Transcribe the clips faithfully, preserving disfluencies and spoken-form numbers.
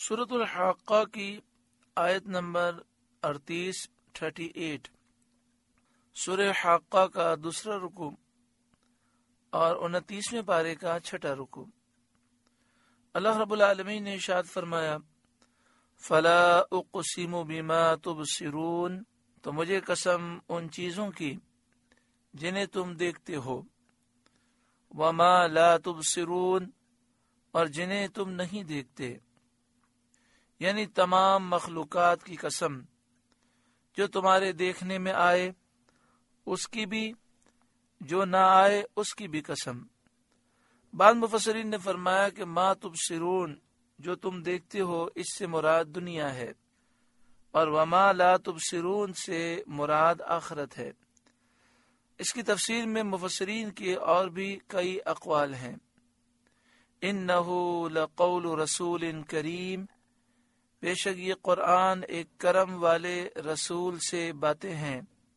سورۃ الحاقہ کی آیت نمبر اڑتیس تھرٹی ایٹ سورہ حاقہ کا دوسرا رکوع اور انتیسویں پارے کا چھٹا رکوع۔ اللہ رب العالمین نے ارشاد فرمایا فلا اقسم بما تبصرون، تو مجھے قسم ان چیزوں کی جنہیں تم دیکھتے ہو، وما لا تبصرون، اور جنہیں تم نہیں دیکھتے، یعنی تمام مخلوقات کی قسم جو تمہارے دیکھنے میں آئے اس کی بھی، جو نہ آئے اس کی بھی قسم۔ بعض مفسرین نے فرمایا کہ ما تبصرون، جو تم دیکھتے ہو، اس سے مراد دنیا ہے، اور وما لا تبصرون سے مراد آخرت ہے۔ اس کی تفسیر میں مفسرین کے اور بھی کئی اقوال ہیں۔ انہ لقول رسول کریم، بے شک یہ قرآن ایک کرم والے رسول سے باتیں ہیں۔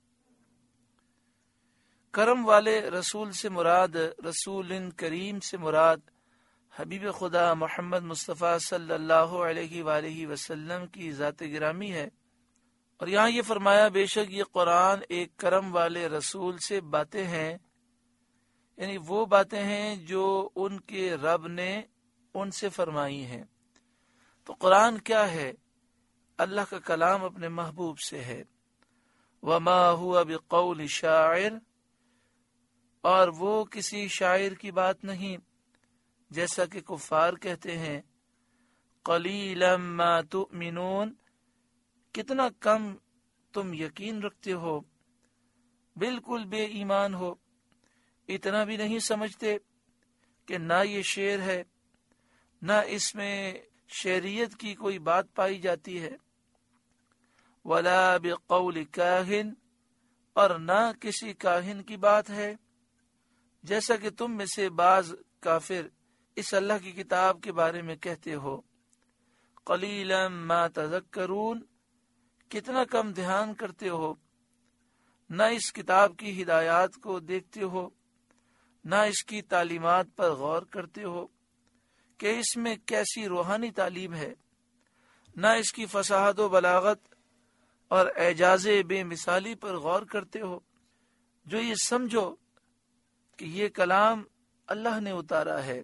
کرم والے رسول سے مراد، رسول کریم سے مراد حبیب خدا محمد مصطفیٰ صلی اللہ علیہ وآلہ وسلم کی ذات گرامی ہے۔ اور یہاں یہ فرمایا بے شک یہ قرآن ایک کرم والے رسول سے باتیں ہیں، یعنی وہ باتیں ہیں جو ان کے رب نے ان سے فرمائی ہیں۔ تو قرآن کیا ہے؟ اللہ کا کلام اپنے محبوب سے ہے۔ وما ہوا بقول شاعر، اور وہ کسی شاعر کی بات نہیں، جیسا کہ کفار کہتے ہیں قلیلا ما تؤمنون، کتنا کم تم یقین رکھتے ہو، بالکل بے ایمان ہو، اتنا بھی نہیں سمجھتے کہ نہ یہ شعر ہے، نہ اس میں شعریت کی کوئی بات پائی جاتی ہے۔ ولا بقول کاہن، اور نہ کسی کاہن کی بات ہے، جیسا کہ تم میں سے بعض کافر اس اللہ کی کتاب کے بارے میں کہتے ہو۔ قلیلا ما تذکرون، کتنا کم دھیان کرتے ہو، نہ اس کتاب کی ہدایات کو دیکھتے ہو، نہ اس کی تعلیمات پر غور کرتے ہو کہ اس میں کیسی روحانی تعلیم ہے، نہ اس کی فصاحت و بلاغت اور اعجاز بے مثالی پر غور کرتے ہو، جو یہ سمجھو کہ یہ کلام اللہ نے اتارا ہے۔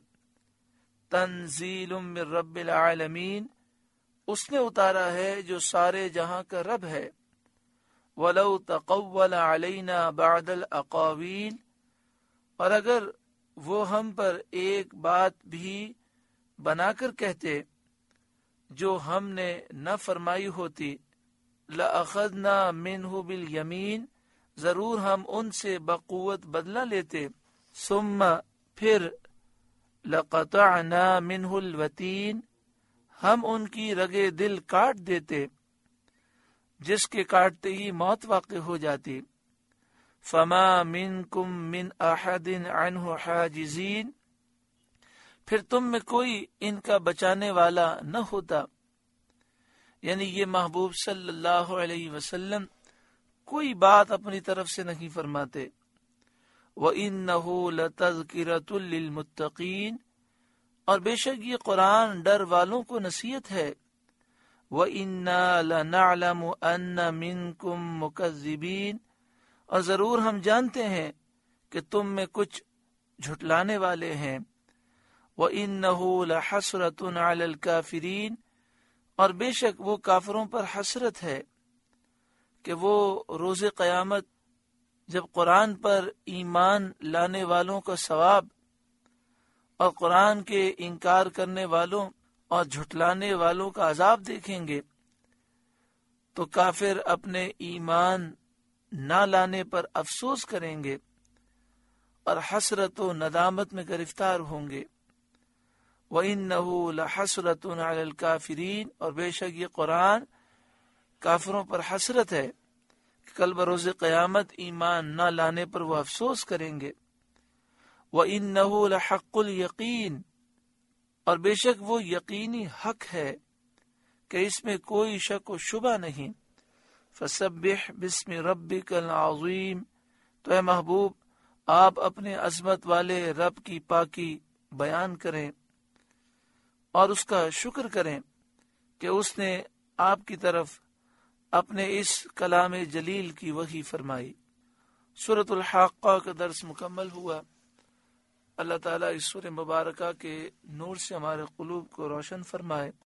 تنزیل من رب العالمین، اس نے اتارا ہے جو سارے جہاں کا رب ہے۔ وَلَوْ تَقَوَّلَ عَلَيْنَا بَعْدَ الْأَقَاوِيلِ، اور اگر وہ ہم پر ایک بات بھی بنا کر کہتے جو ہم نے نہ فرمائی ہوتی، لَأَخَذْنَا مِنْهُ بِالْيَمِينِ، ضرور ہم ان سے بقوت بدلہ لیتے، ثم پھر لَقَطَعْنَا مِنْهُ الْوَتِينَ، ہم ان کی رگے دل کاٹ دیتے، جس کے کاٹتے ہی موت واقع ہو جاتی۔ فما منکم من احد عنہ حاجزین، پھر تم میں کوئی ان کا بچانے والا نہ ہوتا، یعنی یہ محبوب صلی اللہ علیہ وسلم کوئی بات اپنی طرف سے نہیں فرماتے۔ وَإِنَّهُ لَتَذْكِرَةٌ لِّلْمُتَّقِينَ، اور بے شک یہ قرآن ڈر والوں کو نصیحت ہے۔ وَإِنَّا لَنَعْلَمُ أَنَّ مِنْكُمْ مُكَذِّبِينَ، اور ضرور ہم جانتے ہیں کہ تم میں کچھ جھٹلانے والے ہیں۔ وَإِنَّهُ لَحَسْرَةٌ عَلَى الْكَافِرِينَ، اور بے شک وہ کافروں پر حسرت ہے کہ وہ روز قیامت جب قرآن پر ایمان لانے والوں کا ثواب اور قرآن کے انکار کرنے والوں اور جھٹلانے والوں کا عذاب دیکھیں گے تو کافر اپنے ایمان نہ لانے پر افسوس کریں گے اور حسرت و ندامت میں گرفتار ہوں گے۔ وَإِنَّهُ لَحَسْرَةٌ عَلَى الْكَافِرِينَ، اور بے شک یہ قرآن کافروں پر حسرت ہے کہ کل بروز قیامت ایمان نہ لانے پر وہ افسوس کریں گے۔ وَإِنَّهُ لَحَقُّ الْيَقِينِ، اور بے شک وہ یقینی حق ہے کہ اس میں کوئی شک و شبہ نہیں۔ فَسَبِّحْ بِاسْمِ رَبِّكَ الْعَظِيمِ، تو اے محبوب آپ اپنے عظمت والے رب کی پاکی بیان کریں اور اس کا شکر کریں۔ کہ اس نے آپ کی طرف اپنے اس کلام جلیل کی وحی فرمائی۔ سورۃ الحاقہ کا درس مکمل ہوا۔ اللہ تعالیٰ اس سورہ مبارکہ کے نور سے ہمارے قلوب کو روشن فرمائے۔